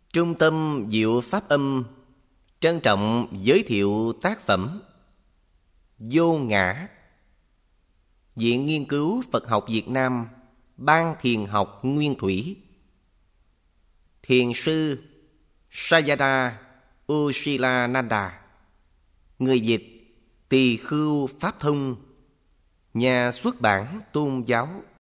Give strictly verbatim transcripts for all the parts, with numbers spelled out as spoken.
Trung tâm Diệu Pháp Âm trân trọng giới thiệu tác phẩm Vô Ngã. Viện Nghiên cứu Phật học Việt Nam Ban Thiền học Nguyên Thủy. Thiền sư Sayadaw U Silananda. Người dịch Tỳ Khưu Pháp Thông. Nhà xuất bản Tôn giáo.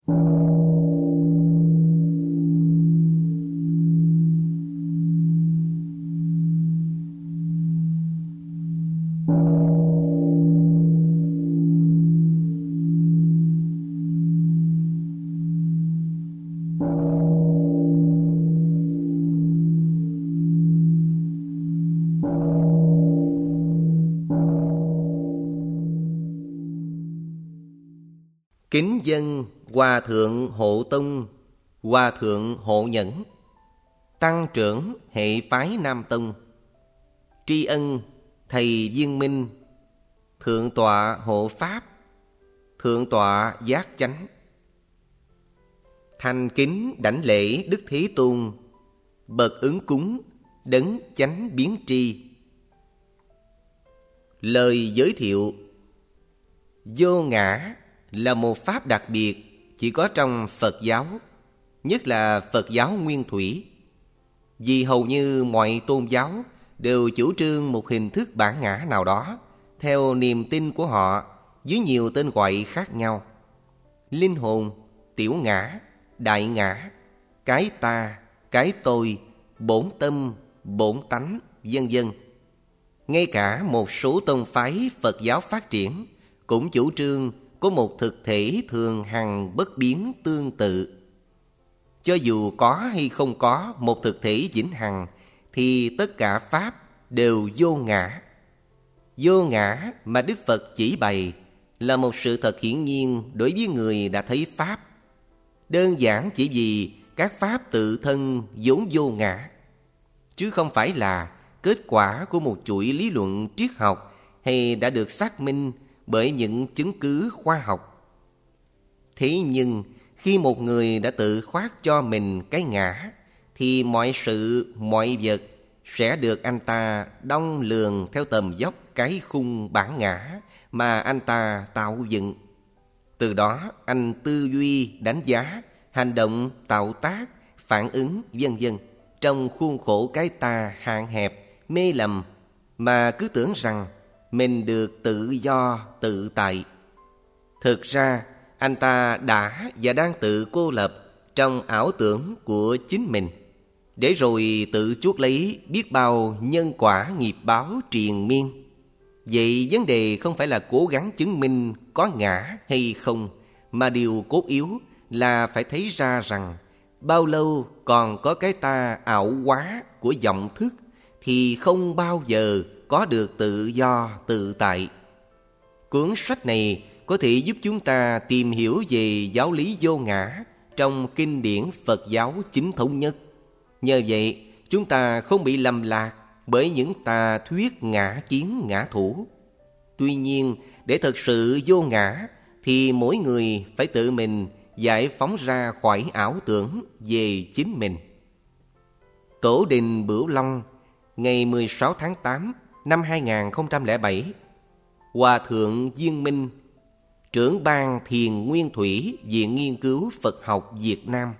Kính dân Hòa Thượng Hộ Tông, Hòa Thượng Hộ Nhẫn, Tăng trưởng hệ phái Nam Tông. Tri ân Thầy Viên Minh, Thượng tọa Hộ Pháp, Thượng tọa Giác Chánh. Thành kính đảnh lễ Đức Thế Tôn, bậc ứng cúng, đấng chánh biến tri. Lời giới thiệu. Vô ngã là một pháp đặc biệt chỉ có trong Phật giáo, nhất là Phật giáo Nguyên Thủy. Vì hầu như mọi tôn giáo đều chủ trương một hình thức bản ngã nào đó theo niềm tin của họ dưới nhiều tên gọi khác nhau: linh hồn, tiểu ngã, đại ngã, cái ta, cái tôi, bổn tâm, bổn tánh, vân vân. Ngay cả một số tông phái Phật giáo phát triển cũng chủ trương có một thực thể thường hằng bất biến tương tự. Cho dù có hay không có một thực thể vĩnh hằng thì tất cả pháp đều vô ngã. Vô ngã mà Đức Phật chỉ bày là một sự thật hiển nhiên đối với người đã thấy pháp. Đơn giản chỉ vì các pháp tự thân vốn vô ngã, chứ không phải là kết quả của một chuỗi lý luận triết học hay đã được xác minh bởi những chứng cứ khoa học. Thế nhưng khi một người đã tự khoác cho mình cái ngã thì mọi sự, mọi vật sẽ được anh ta đong lường theo tầm dốc cái khung bản ngã mà anh ta tạo dựng. Từ đó anh tư duy, đánh giá, hành động, tạo tác, phản ứng, vân vân trong khuôn khổ cái ta hạn hẹp, mê lầm, mà cứ tưởng rằng mình được tự do, tự tại. Thực ra anh ta đã và đang tự cô lập trong ảo tưởng của chính mình, để rồi tự chuốc lấy biết bao nhân quả nghiệp báo triền miên. Vậy vấn đề không phải là cố gắng chứng minh có ngã hay không, mà điều cốt yếu là phải thấy ra rằng bao lâu còn có cái ta ảo hóa của vọng thức thì không bao giờ có được tự do, tự tại. Cuốn sách này có thể giúp chúng ta tìm hiểu về giáo lý vô ngã trong kinh điển Phật giáo chính thống nhất. Nhờ vậy, chúng ta không bị lầm lạc bởi những tà thuyết ngã kiến ngã thủ. Tuy nhiên, để thực sự vô ngã thì mỗi người phải tự mình giải phóng ra khỏi ảo tưởng về chính mình. Tổ đình Bửu Long, ngày mười sáu tháng tám năm hai nghìn không trăm lẻ bảy, Hòa Thượng Viên Minh, trưởng ban Thiền Nguyên Thủy Viện Nghiên cứu Phật học Việt Nam.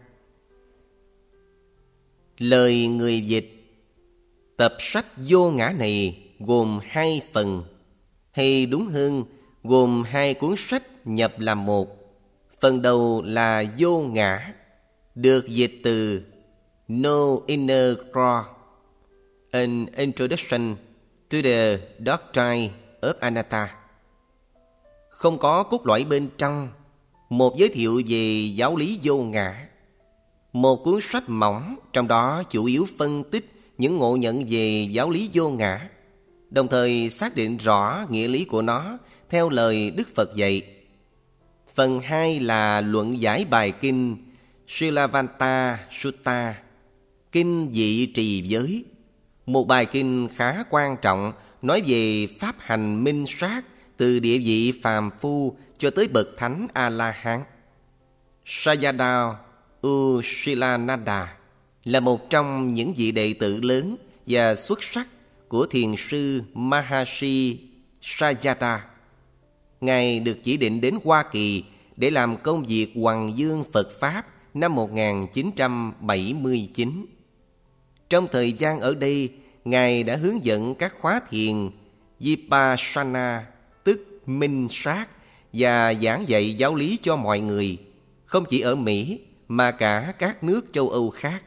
Lời người dịch. Tập sách Vô Ngã này gồm hai phần, hay đúng hơn gồm hai cuốn sách nhập làm một. Phần đầu là Vô Ngã, được dịch từ No Inner Cross, An Introduction to the Doctrine of Anatta. Không có cốt lõi bên trong, một giới thiệu về giáo lý vô ngã. Một cuốn sách mỏng, trong đó chủ yếu phân tích những ngộ nhận về giáo lý vô ngã, đồng thời xác định rõ nghĩa lý của nó theo lời Đức Phật dạy. Phần hai là luận giải bài kinh Silavanta Sutta, kinh dị trì giới, một bài kinh khá quan trọng nói về pháp hành minh sát từ địa vị phàm phu cho tới bậc thánh A-la-hán. Sayadaw U Silananda là một trong những vị đệ tử lớn và xuất sắc của thiền sư Maharishi Sayadaw. Ngài được chỉ định đến Hoa Kỳ để làm công việc hoằng dương Phật Pháp năm một nghìn chín trăm bảy mươi chín. Trong thời gian ở đây, Ngài đã hướng dẫn các khóa thiền Vipassana, tức minh sát, và giảng dạy giáo lý cho mọi người, không chỉ ở Mỹ mà cả các nước châu Âu khác.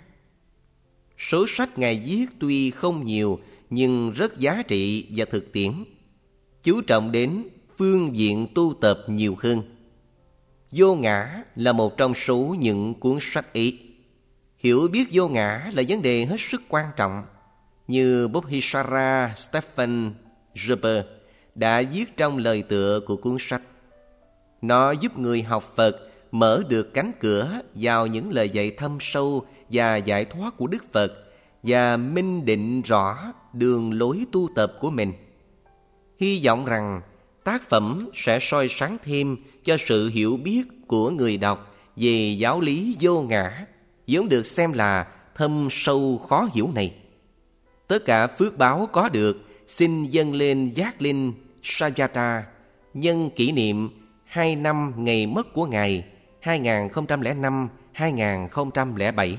Số sách Ngài viết tuy không nhiều nhưng rất giá trị và thực tiễn, chú trọng đến phương diện tu tập nhiều hơn. Vô ngã là một trong số những cuốn sách ấy. Hiểu biết vô ngã là vấn đề hết sức quan trọng, như Bodhisattva Stephen Jobber đã viết trong lời tựa của cuốn sách. Nó giúp người học Phật mở được cánh cửa vào những lời dạy thâm sâu và giải thoát của Đức Phật, và minh định rõ đường lối tu tập của mình. Hy vọng rằng tác phẩm sẽ soi sáng thêm cho sự hiểu biết của người đọc về giáo lý vô ngã, vốn được xem là thâm sâu khó hiểu này. Tất cả phước báo có được xin dâng lên giác linh Sayadaw nhân kỷ niệm hai năm ngày mất của Ngài hai nghìn không trăm lẻ năm đến hai nghìn không trăm lẻ bảy.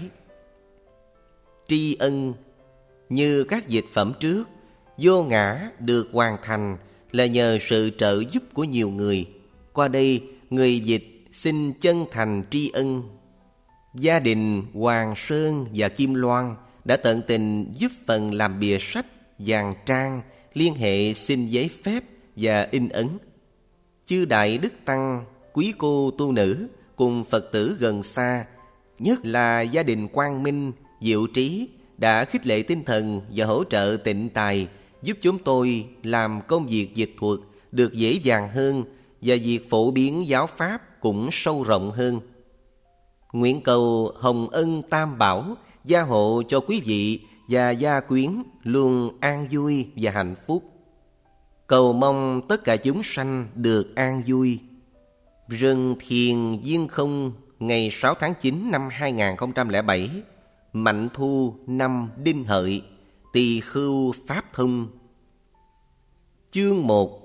Tri ân. Như các dịch phẩm trước, vô ngã được hoàn thành là nhờ sự trợ giúp của nhiều người. Qua đây, người dịch xin chân thành tri ân gia đình Hoàng Sơn và Kim Loan đã tận tình giúp phần làm bìa sách, dàn trang, liên hệ xin giấy phép và in ấn. Chư Đại Đức Tăng, quý cô tu nữ cùng Phật tử gần xa, nhất là gia đình Quang Minh, Diệu Trí, đã khích lệ tinh thần và hỗ trợ tịnh tài, giúp chúng tôi làm công việc dịch thuật được dễ dàng hơn và việc phổ biến giáo pháp cũng sâu rộng hơn. Nguyện cầu hồng ân tam bảo gia hộ cho quý vị và gia quyến luôn an vui và hạnh phúc. Cầu mong tất cả chúng sanh được an vui. Rừng Thiền Viên Không, ngày sáu tháng chín năm hai nghìn không trăm lẻ bảy, Mạnh Thu năm Đinh Hợi, Tỳ Khưu Pháp Thông. Chương một.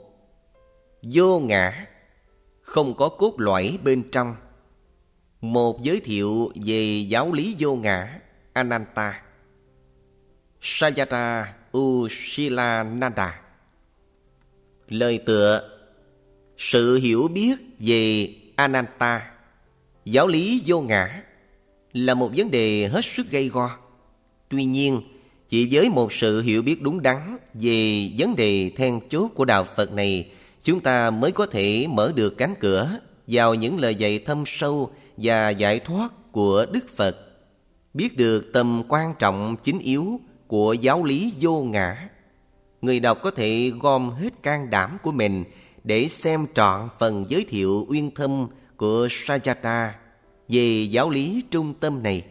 Vô ngã, không có cốt lõi bên trong. Một giới thiệu về giáo lý vô ngã Ananta. Sayadaw U Shilananda. Lời tựa. Sự hiểu biết về Ananta, giáo lý vô ngã, là một vấn đề hết sức gay go. Tuy nhiên, chỉ với một sự hiểu biết đúng đắn về vấn đề then chốt của đạo Phật này, chúng ta mới có thể mở được cánh cửa vào những lời dạy thâm sâu và giải thoát của Đức Phật, biết được tầm quan trọng chính yếu của giáo lý vô ngã. Người đọc có thể gom hết can đảm của mình để xem trọn phần giới thiệu uyên thâm của Sayadaw về giáo lý trung tâm này.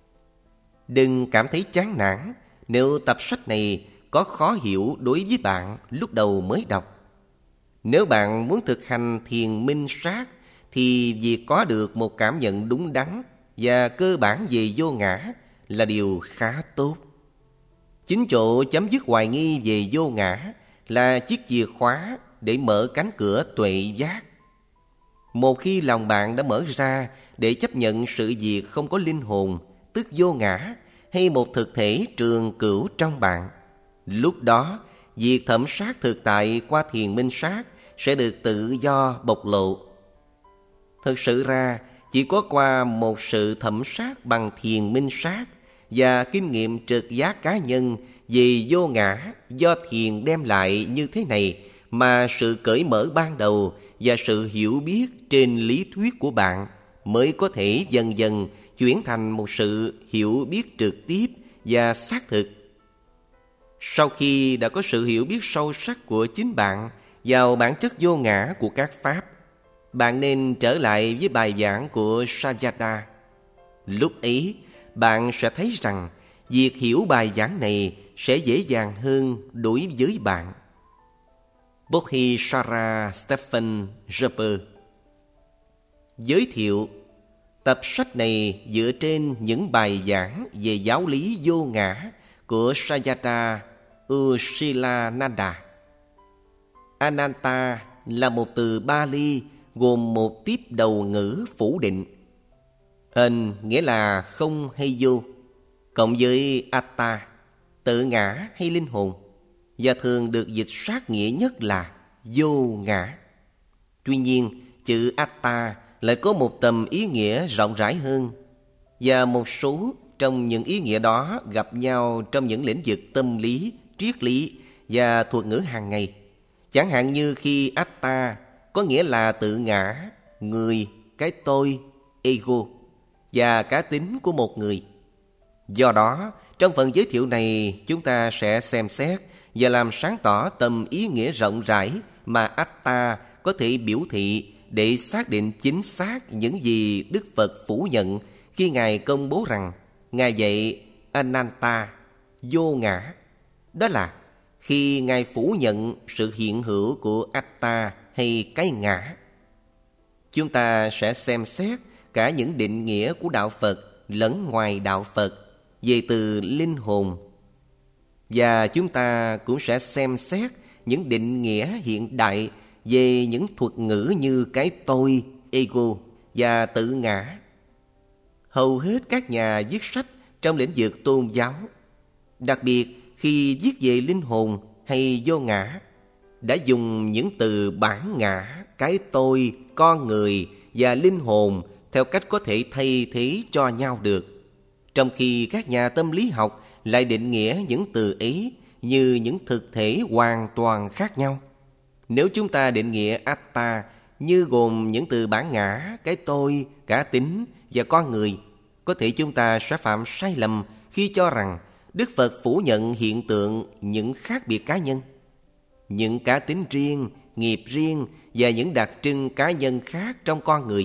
Đừng cảm thấy chán nản nếu tập sách này có khó hiểu đối với bạn lúc đầu mới đọc. Nếu bạn muốn thực hành thiền minh sát thì việc có được một cảm nhận đúng đắn và cơ bản về vô ngã là điều khá tốt. Chính chỗ chấm dứt hoài nghi về vô ngã là chiếc chìa khóa để mở cánh cửa tuệ giác. Một khi lòng bạn đã mở ra để chấp nhận sự việc không có linh hồn, tức vô ngã, hay một thực thể trường cửu trong bạn, lúc đó việc thẩm sát thực tại qua thiền minh sát sẽ được tự do bộc lộ. Thực sự ra, chỉ có qua một sự thẩm sát bằng thiền minh sát và kinh nghiệm trực giác cá nhân về vô ngã do thiền đem lại như thế này mà sự cởi mở ban đầu và sự hiểu biết trên lý thuyết của bạn mới có thể dần dần chuyển thành một sự hiểu biết trực tiếp và xác thực. Sau khi đã có sự hiểu biết sâu sắc của chính bạn vào bản chất vô ngã của các pháp, bạn nên trở lại với bài giảng của Sayadaw. Lúc ấy, bạn sẽ thấy rằng việc hiểu bài giảng này sẽ dễ dàng hơn đối với bạn. Bodhisattva Stephen Jobber. Giới thiệu. Tập sách này dựa trên những bài giảng về giáo lý vô ngã của Sayadaw Usilananda. Ananta là một từ Bali gồm một tiếp đầu ngữ phủ định. An nghĩa là không hay vô, cộng với atta, tự ngã hay linh hồn, và thường được dịch sát nghĩa nhất là vô ngã. Tuy nhiên, chữ atta lại có một tầm ý nghĩa rộng rãi hơn, và một số trong những ý nghĩa đó gặp nhau trong những lĩnh vực tâm lý, triết lý và thuật ngữ hàng ngày. Chẳng hạn như khi atta có nghĩa là tự ngã, người, cái tôi, ego và cá tính của một người. Do đó, trong phần giới thiệu này, chúng ta sẽ xem xét và làm sáng tỏ tầm ý nghĩa rộng rãi mà atta có thể biểu thị để xác định chính xác những gì Đức Phật phủ nhận khi Ngài công bố rằng Ngài dạy Ananta, vô ngã. Đó là khi Ngài phủ nhận sự hiện hữu của atta hay cái ngã. Chúng ta sẽ xem xét cả những định nghĩa của đạo Phật lẫn ngoài đạo Phật về từ linh hồn. Và chúng ta cũng sẽ xem xét những định nghĩa hiện đại về những thuật ngữ như cái tôi, ego và tự ngã. Hầu hết các nhà viết sách trong lĩnh vực tôn giáo, đặc biệt khi viết về linh hồn hay vô ngã, đã dùng những từ bản ngã, cái tôi, con người và linh hồn theo cách có thể thay thế cho nhau được, trong khi các nhà tâm lý học lại định nghĩa những từ ấy như những thực thể hoàn toàn khác nhau. Nếu chúng ta định nghĩa atta như gồm những từ bản ngã, cái tôi, cá tính và con người, có thể chúng ta sẽ phạm sai lầm khi cho rằng Đức Phật phủ nhận hiện tượng những khác biệt cá nhân, những cá tính riêng, nghiệp riêng và những đặc trưng cá nhân khác trong con người.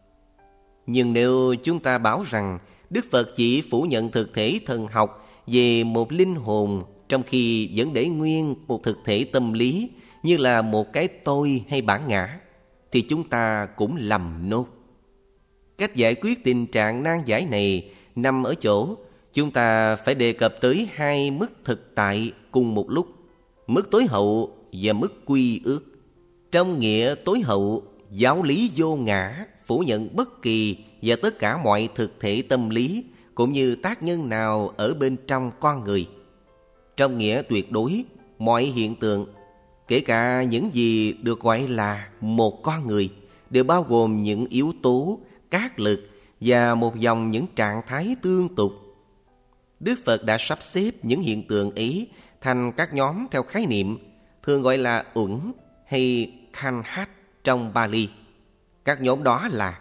Nhưng nếu chúng ta bảo rằng Đức Phật chỉ phủ nhận thực thể thần học về một linh hồn, trong khi vẫn để nguyên một thực thể tâm lý như là một cái tôi hay bản ngã, thì chúng ta cũng lầm nốt. Cách giải quyết tình trạng nan giải này nằm ở chỗ chúng ta phải đề cập tới hai mức thực tại cùng một lúc: mức tối hậu và mức quy ước. Trong nghĩa tối hậu, giáo lý vô ngã phủ nhận bất kỳ và tất cả mọi thực thể tâm lý cũng như tác nhân nào ở bên trong con người. Trong nghĩa tuyệt đối, mọi hiện tượng, kể cả những gì được gọi là một con người, đều bao gồm những yếu tố, các lực và một dòng những trạng thái tương tục. Đức Phật đã sắp xếp những hiện tượng ấy thành các nhóm theo khái niệm, thường gọi là uẩn hay khanhat trong Bali. Các nhóm đó là: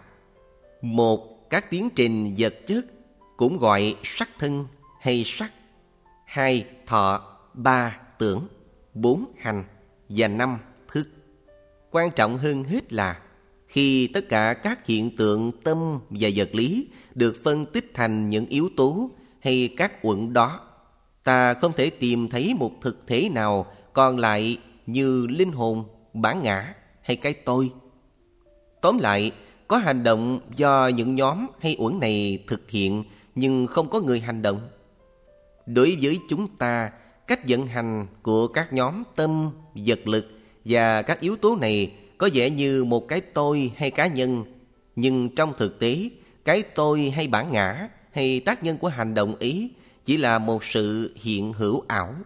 một, các tiến trình vật chất, cũng gọi sắc thân hay sắc; hai, thọ; ba, tưởng; bốn, hành; và năm, thức. Quan trọng hơn hết là khi tất cả các hiện tượng tâm và vật lý được phân tích thành những yếu tố hay các uẩn đó, ta không thể tìm thấy một thực thể nào còn lại như linh hồn, bản ngã hay cái tôi. Tóm lại, có hành động do những nhóm hay uẩn này thực hiện, nhưng không có người hành động. Đối với chúng ta, cách vận hành của các nhóm tâm, vật lực và các yếu tố này có vẻ như một cái tôi hay cá nhân, nhưng trong thực tế, cái tôi hay bản ngã hay tác nhân của hành động ấy chỉ là một sự hiện hữu ảo.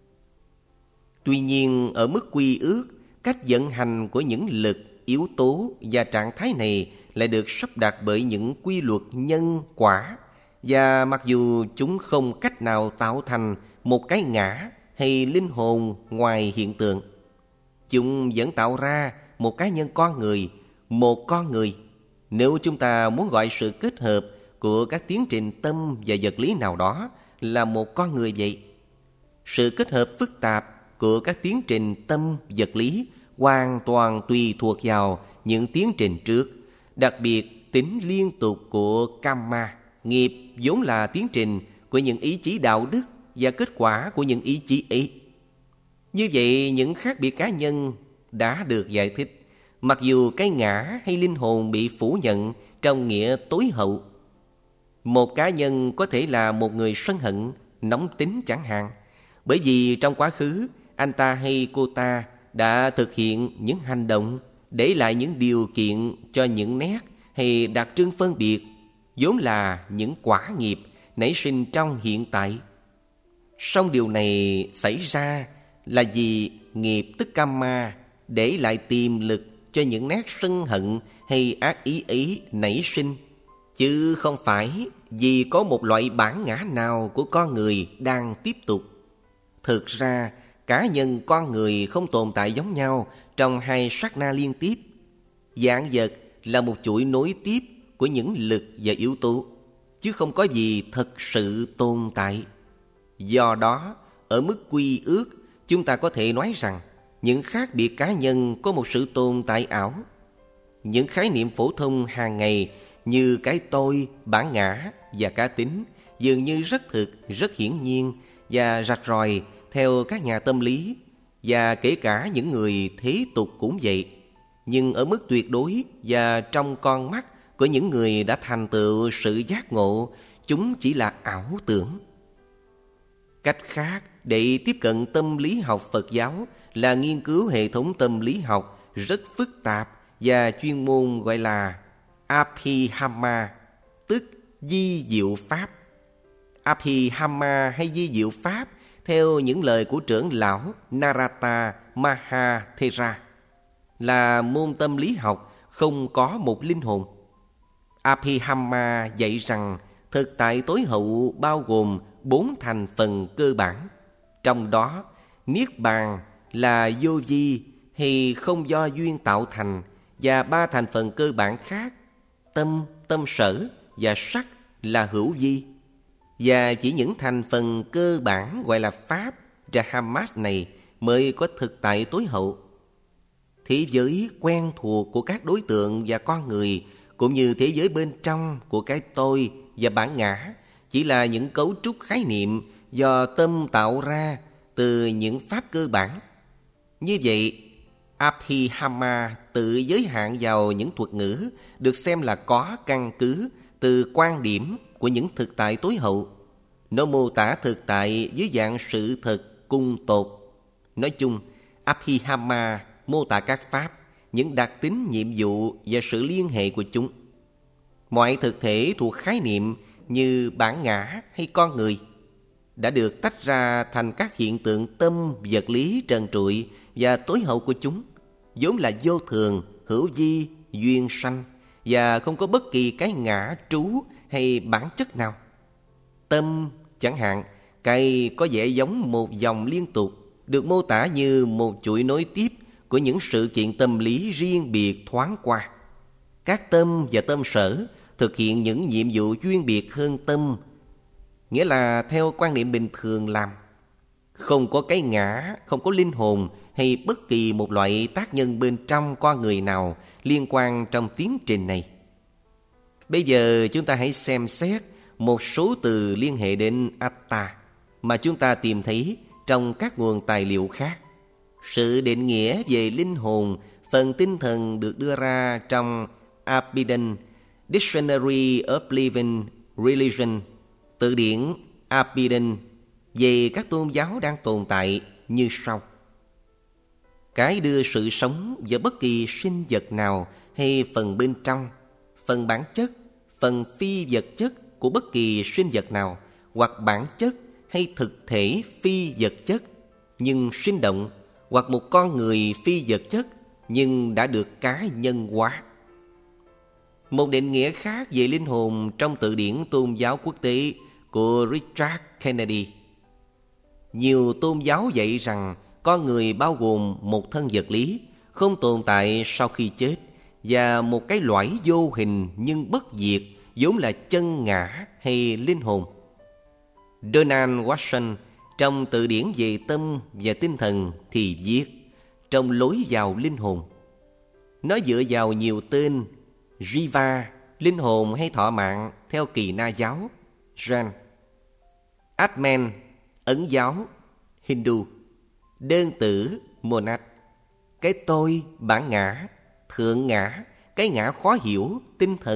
Tuy nhiên, ở mức quy ước, cách vận hành của những lực, yếu tố và trạng thái này lại được sắp đặt bởi những quy luật nhân quả, và mặc dù chúng không cách nào tạo thành một cái ngã hay linh hồn ngoài hiện tượng, chúng vẫn tạo ra một cá nhân con người, một con người. Nếu chúng ta muốn gọi sự kết hợp của các tiến trình tâm và vật lý nào đó là một con người vậy, sự kết hợp phức tạp của các tiến trình tâm, vật lý hoàn toàn tùy thuộc vào những tiến trình trước, đặc biệt tính liên tục của karma, nghiệp vốn là tiến trình của những ý chí đạo đức và kết quả của những ý chí ấy. Như vậy, những khác biệt cá nhân đã được giải thích. Mặc dù cái ngã hay linh hồn bị phủ nhận trong nghĩa tối hậu. Một cá nhân có thể là một người sân hận, nóng tính chẳng hạn, bởi vì trong quá khứ anh ta hay cô ta đã thực hiện những hành động để lại những điều kiện cho những nét hay đặc trưng phân biệt, vốn là những quả nghiệp nảy sinh trong hiện tại. Song điều này xảy ra là vì nghiệp tức Kamma để lại tiềm lực cho những nét sân hận hay ác ý ấy nảy sinh, chứ không phải vì có một loại bản ngã nào của con người đang tiếp tục. Thực ra, cá nhân con người không tồn tại giống nhau trong hai sát na liên tiếp. Vạn vật là một chuỗi nối tiếp của những lực và yếu tố, chứ không có gì thật sự tồn tại. Do đó, ở mức quy ước, chúng ta có thể nói rằng những khác biệt cá nhân có một sự tồn tại ảo. Những khái niệm phổ thông hàng ngày như cái tôi, bản ngã và cá tính dường như rất thực, rất hiển nhiên và rạch ròi theo các nhà tâm lý, và kể cả những người thế tục cũng vậy. Nhưng ở mức tuyệt đối và trong con mắt của những người đã thành tựu sự giác ngộ, chúng chỉ là ảo tưởng. Cách khác để tiếp cận tâm lý học Phật giáo là nghiên cứu hệ thống tâm lý học rất phức tạp và chuyên môn gọi là Abhidhamma, tức di diệu pháp. Abhidhamma hay di diệu pháp, theo những lời của trưởng lão Narada Mahathera, là môn tâm lý học không có một linh hồn. Abhidhamma dạy rằng thực tại tối hậu bao gồm bốn thành phần cơ bản. Trong đó, Niết Bàn là vô vi hay không do duyên tạo thành, và ba thành phần cơ bản khác, tâm, tâm sở và sắc là hữu vi. Và chỉ những thành phần cơ bản gọi là Pháp, Brahmas này mới có thực tại tối hậu. Thế giới quen thuộc của các đối tượng và con người, cũng như thế giới bên trong của cái tôi và bản ngã, chỉ là những cấu trúc khái niệm do tâm tạo ra từ những pháp cơ bản. Như vậy, Abhidhamma tự giới hạn vào những thuật ngữ được xem là có căn cứ từ quan điểm của những thực tại tối hậu. Nó mô tả thực tại dưới dạng sự thật cung tột. Nói chung, Abhidhamma mô tả các pháp, những đặc tính, nhiệm vụ và sự liên hệ của chúng. Mọi thực thể thuộc khái niệm như bản ngã hay con người đã được tách ra thành các hiện tượng tâm vật lý trần trụi và tối hậu của chúng, vốn là vô thường, hữu vi, duyên sanh và không có bất kỳ cái ngã trú hay bản chất nào. Tâm chẳng hạn, cái có vẻ giống một dòng liên tục, được mô tả như một chuỗi nối tiếp của những sự kiện tâm lý riêng biệt thoáng qua. Các tâm và tâm sở thực hiện những nhiệm vụ chuyên biệt hơn tâm, nghĩa là theo quan niệm bình thường làm. Không có cái ngã, không có linh hồn hay bất kỳ một loại tác nhân bên trong con người nào liên quan trong tiến trình này. Bây giờ chúng ta hãy xem xét một số từ liên hệ đến Atta mà chúng ta tìm thấy trong các nguồn tài liệu khác. Sự định nghĩa về linh hồn, phần tinh thần được đưa ra trong Abhidhan, Dictionary of Living Religion, từ điển Abhidhan về các tôn giáo đang tồn tại như sau. Cái đưa sự sống vào bất kỳ sinh vật nào hay phần bên trong, phần bản chất, phần phi vật chất của bất kỳ sinh vật nào, hoặc bản chất hay thực thể phi vật chất nhưng sinh động, hoặc một con người phi vật chất nhưng đã được cá nhân hóa. Một định nghĩa khác về linh hồn trong từ điển tôn giáo quốc tế của Richard Kennedy. Nhiều tôn giáo dạy rằng con người bao gồm một thân vật lý, không tồn tại sau khi chết, và một cái lõi vô hình nhưng bất diệt, vốn là chân ngã hay linh hồn. Donald Watson trong từ điển về tâm và tinh thần thì viết trong lối vào linh hồn. Nó dựa vào nhiều tên: Jiva, linh hồn hay thọ mạng theo Kỳ Na giáo, Jan; Atman, Ấn giáo, Hindu; đơn tử, Monad; cái tôi, bản ngã; thượng ngã, cái ngã khó hiểu, tinh thần;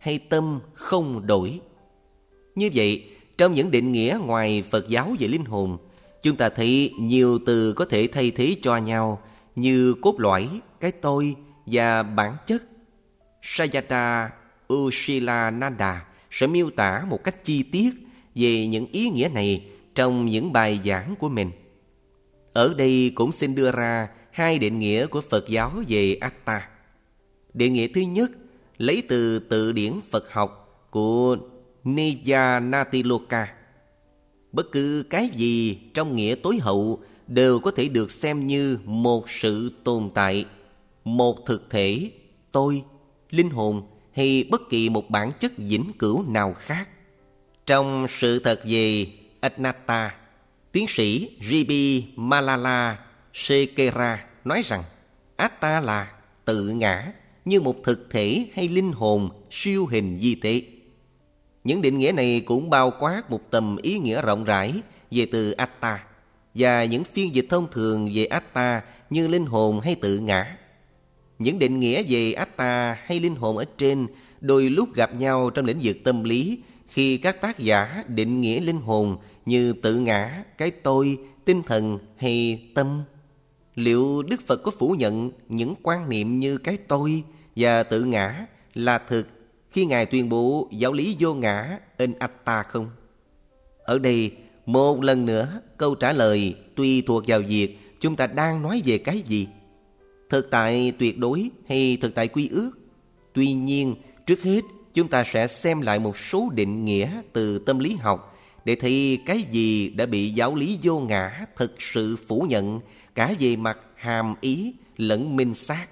hay tâm không đổi. Như vậy, trong những định nghĩa ngoài Phật giáo về linh hồn, chúng ta thấy nhiều từ có thể thay thế cho nhau như cốt lõi, cái tôi và bản chất. Sayadaw Ushilananda sẽ miêu tả một cách chi tiết về những ý nghĩa này trong những bài giảng của mình. Ở đây cũng xin đưa ra hai định nghĩa của Phật giáo về Atta. Định nghĩa thứ nhất lấy từ từ điển Phật học của Niyanatiloka. Bất cứ cái gì trong nghĩa tối hậu đều có thể được xem như một sự tồn tại, một thực thể, tôi, linh hồn hay bất kỳ một bản chất vĩnh cửu nào khác. Trong sự thật về Anatta, tiến sĩ giê bê Malala Sekera nói rằng Atta là tự ngã như một thực thể hay linh hồn siêu hình vi tế. Những định nghĩa này cũng bao quát một tầm ý nghĩa rộng rãi về từ Atta và những phiên dịch thông thường về Atta như linh hồn hay tự ngã. Những định nghĩa về Atta hay linh hồn ở trên đôi lúc gặp nhau trong lĩnh vực tâm lý khi các tác giả định nghĩa linh hồn như tự ngã, cái tôi, tinh thần hay tâm. Liệu Đức Phật có phủ nhận những quan niệm như cái tôi và tự ngã là thực khi Ngài tuyên bố giáo lý vô ngã Anatta không? Ở đây, một lần nữa, câu trả lời tùy thuộc vào việc chúng ta đang nói về cái gì. Thực tại tuyệt đối hay thực tại quy ước. Tuy nhiên, trước hết, chúng ta sẽ xem lại một số định nghĩa từ tâm lý học để thấy cái gì đã bị giáo lý vô ngã thực sự phủ nhận cả về mặt hàm ý lẫn minh xác.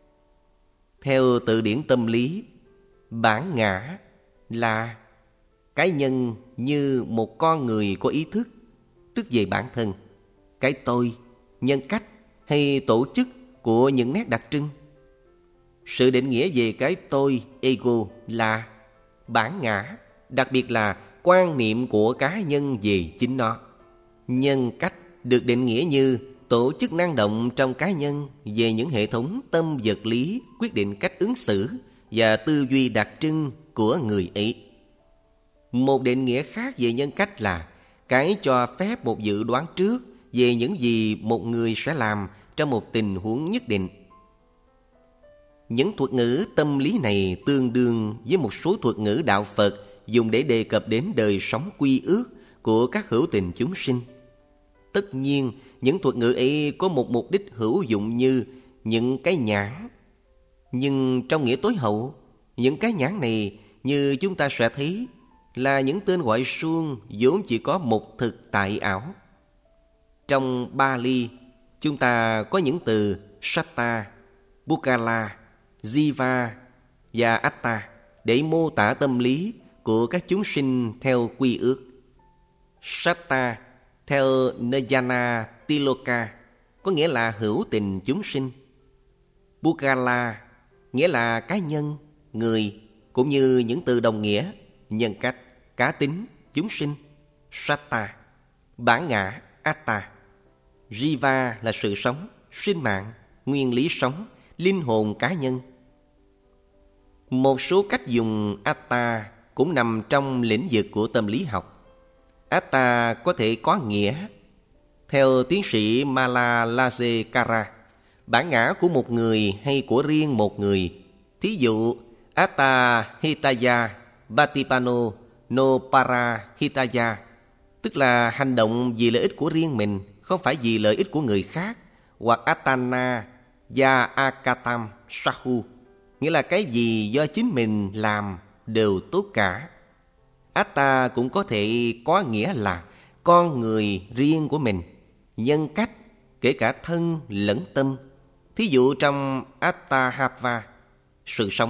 Theo từ điển tâm lý, bản ngã là cái nhân như một con người có ý thức, tức về bản thân, cái tôi, nhân cách hay tổ chức của những nét đặc trưng. Sự định nghĩa về cái tôi, ego là bản ngã, đặc biệt là quan niệm của cá nhân về chính nó. Nhân cách được định nghĩa như tổ chức năng động trong cá nhân về những hệ thống tâm vật lý quyết định cách ứng xử và tư duy đặc trưng của người ấy. Một định nghĩa khác về nhân cách là cái cho phép một dự đoán trước về những gì một người sẽ làm trong một tình huống nhất định. Những thuật ngữ tâm lý này tương đương với một số thuật ngữ đạo Phật dùng để đề cập đến đời sống quy ước của các hữu tình chúng sinh. Tất nhiên, những thuật ngữ ấy có một mục đích hữu dụng như những cái nhãn. Nhưng trong nghĩa tối hậu, những cái nhãn này như chúng ta sẽ thấy là những tên gọi suông vốn chỉ có một thực tại ảo. Trong Bali, chúng ta có những từ Satta, Pukala, Jiva và Atta để mô tả tâm lý của các chúng sinh theo quy ước. Satta theo Nayana Tiloka có nghĩa là hữu tình chúng sinh. Pukala nghĩa là cá nhân, người, cũng như những từ đồng nghĩa, nhân cách, cá tính, chúng sinh. Satta, bản ngã, Atta. Jiva là sự sống, sinh mạng, nguyên lý sống, linh hồn cá nhân. Một số cách dùng Atta cũng nằm trong lĩnh vực của tâm lý học. Atta có thể có nghĩa, theo tiến sĩ Malala Sekara, bản ngã của một người hay của riêng một người. Thí dụ, Atta Hitaya Patipano no Para Hitaya, tức là hành động vì lợi ích của riêng mình, không phải vì lợi ích của người khác, hoặc Atana Ya Akatam Sahu, nghĩa là cái gì do chính mình làm đều tốt cả. Atta cũng có thể có nghĩa là con người riêng của mình, nhân cách, kể cả thân lẫn tâm. Thí dụ trong Attahava, sự sống.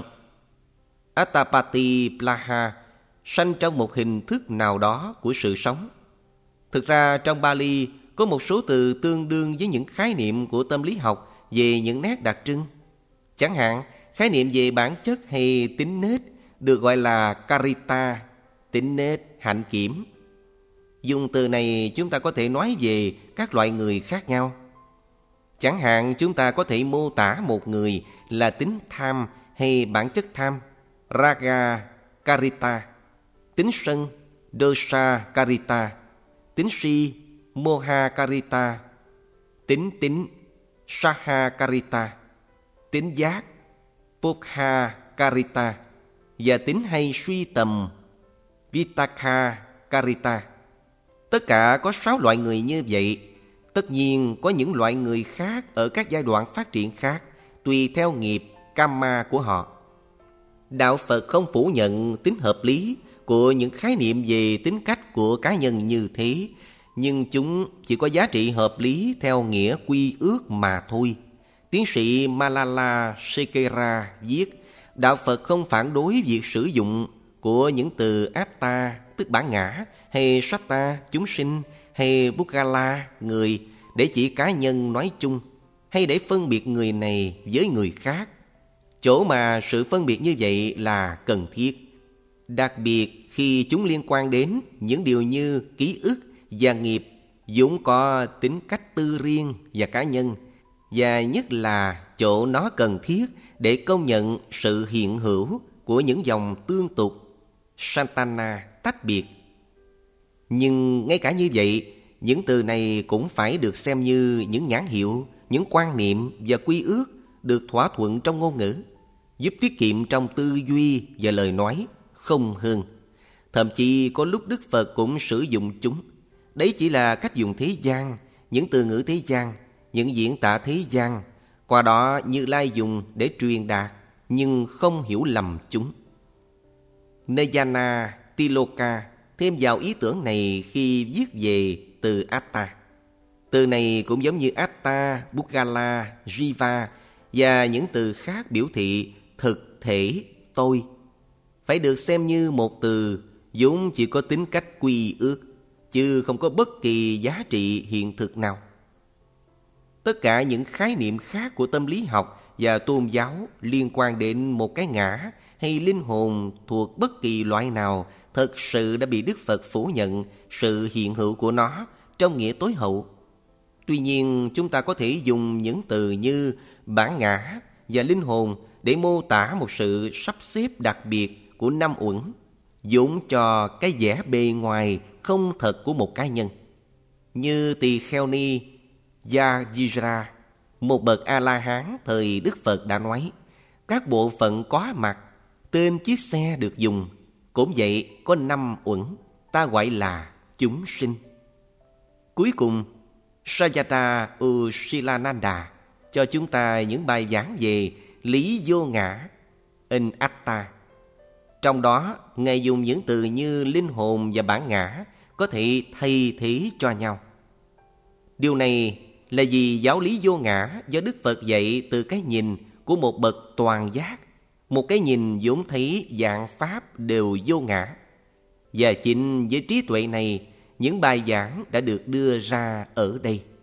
Attapati Plaha, sanh trong một hình thức nào đó của sự sống. Thực ra trong Bali có một số từ tương đương với những khái niệm của tâm lý học về những nét đặc trưng. Chẳng hạn, khái niệm về bản chất hay tính nết được gọi là Karita, tính nết, hạnh kiểm. Dùng từ này chúng ta có thể nói về các loại người khác nhau. Chẳng hạn chúng ta có thể mô tả một người là tính tham hay bản chất tham, Raga Karita, tính sân Dosa Karita, tính si Moha Karita, tính tín Saha Karita, tính giác Pokha Karita và tính hay suy tầm Vitakha Karita. Tất cả có sáu loại người như vậy. Tất nhiên có những loại người khác ở các giai đoạn phát triển khác, tùy theo nghiệp karma của họ. Đạo Phật không phủ nhận tính hợp lý của những khái niệm về tính cách của cá nhân như thế, nhưng chúng chỉ có giá trị hợp lý theo nghĩa quy ước mà thôi. Tiến sĩ Malala Sekera viết, Đạo Phật không phản đối việc sử dụng của những từ Atta, tức bản ngã, hay Satta, chúng sinh, hay Buddhala, người, để chỉ cá nhân nói chung, hay để phân biệt người này với người khác. Chỗ mà sự phân biệt như vậy là cần thiết, đặc biệt khi chúng liên quan đến những điều như ký ức và nghiệp, vốn có tính cách tư riêng và cá nhân, và nhất là chỗ nó cần thiết để công nhận sự hiện hữu của những dòng tương tục, Santana, tách biệt. Nhưng ngay cả như vậy, những từ này cũng phải được xem như những nhãn hiệu, những quan niệm và quy ước được thỏa thuận trong ngôn ngữ, giúp tiết kiệm trong tư duy và lời nói, không hơn. Thậm chí có lúc Đức Phật cũng sử dụng chúng. Đấy chỉ là cách dùng thế gian, những từ ngữ thế gian, những diễn tả thế gian. Qua đó Như Lai dùng để truyền đạt, nhưng không hiểu lầm chúng. Nayana Tiloka thêm vào ý tưởng này khi viết về từ Atta. Từ này cũng giống như Atta, Buddhala, Jiva và những từ khác biểu thị thực thể tôi, phải được xem như một từ vốn chỉ có tính cách quy ước, chứ không có bất kỳ giá trị hiện thực nào. Tất cả những khái niệm khác của tâm lý học và tôn giáo liên quan đến một cái ngã hay linh hồn thuộc bất kỳ loại nào thật sự đã bị Đức Phật phủ nhận sự hiện hữu của nó trong nghĩa tối hậu. Tuy nhiên, chúng ta có thể dùng những từ như bản ngã và linh hồn để mô tả một sự sắp xếp đặc biệt của năm uẩn, vốn cho cái vẻ bề ngoài không thật của một cá nhân. Như Tỳ Kheo Ni Yajira, một bậc A-la-hán thời Đức Phật đã nói, các bộ phận có mặt tên chiếc xe được dùng cũng vậy, có năm uẩn, ta gọi là chúng sinh. Cuối cùng, Sajata Usilananda cho chúng ta những bài giảng về lý vô ngã, in Atta. Trong đó, Ngài dùng những từ như linh hồn và bản ngã có thể thay thế cho nhau. Điều này là vì giáo lý vô ngã do Đức Phật dạy từ cái nhìn của một bậc toàn giác, một cái nhìn vốn thấy vạn pháp đều vô ngã. Và chính với trí tuệ này, những bài giảng đã được đưa ra ở đây.